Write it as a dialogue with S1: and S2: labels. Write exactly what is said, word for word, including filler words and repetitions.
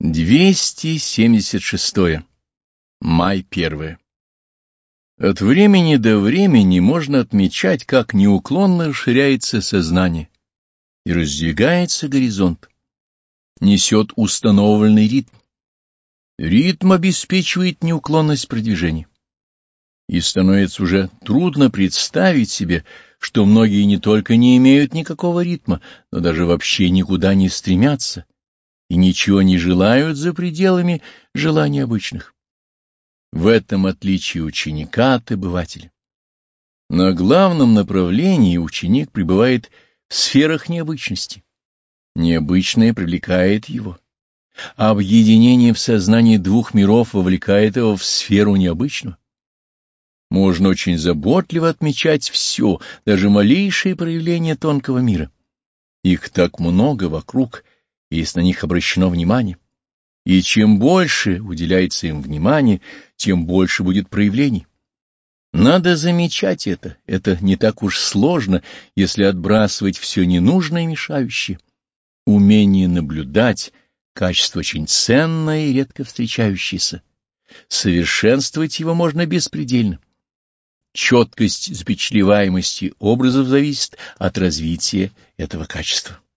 S1: двести семьдесят шестое. Май первое. От времени до времени можно отмечать, как неуклонно расширяется сознание и раздвигается горизонт, несет установленный ритм. Ритм обеспечивает неуклонность продвижения. И становится уже трудно представить себе, что многие не только не имеют никакого ритма, но даже вообще никуда не стремятся и ничего не желают за пределами желаний обычных. В этом отличие ученика от обывателя. На главном направлении ученик пребывает в сферах необычности. Необычное привлекает его. Объединение в сознании двух миров вовлекает его в сферу необычную. Можно очень заботливо отмечать все, даже малейшие проявления тонкого мира. Их так много вокруг, если на них обращено внимание. И чем больше уделяется им внимания, тем больше будет проявлений. Надо замечать это. Это не так уж сложно, если отбрасывать все ненужное и мешающее. Умение наблюдать — качество очень ценное и редко встречающееся. Совершенствовать его можно беспредельно. Четкость запечатлеваемости образов зависит от развития этого качества.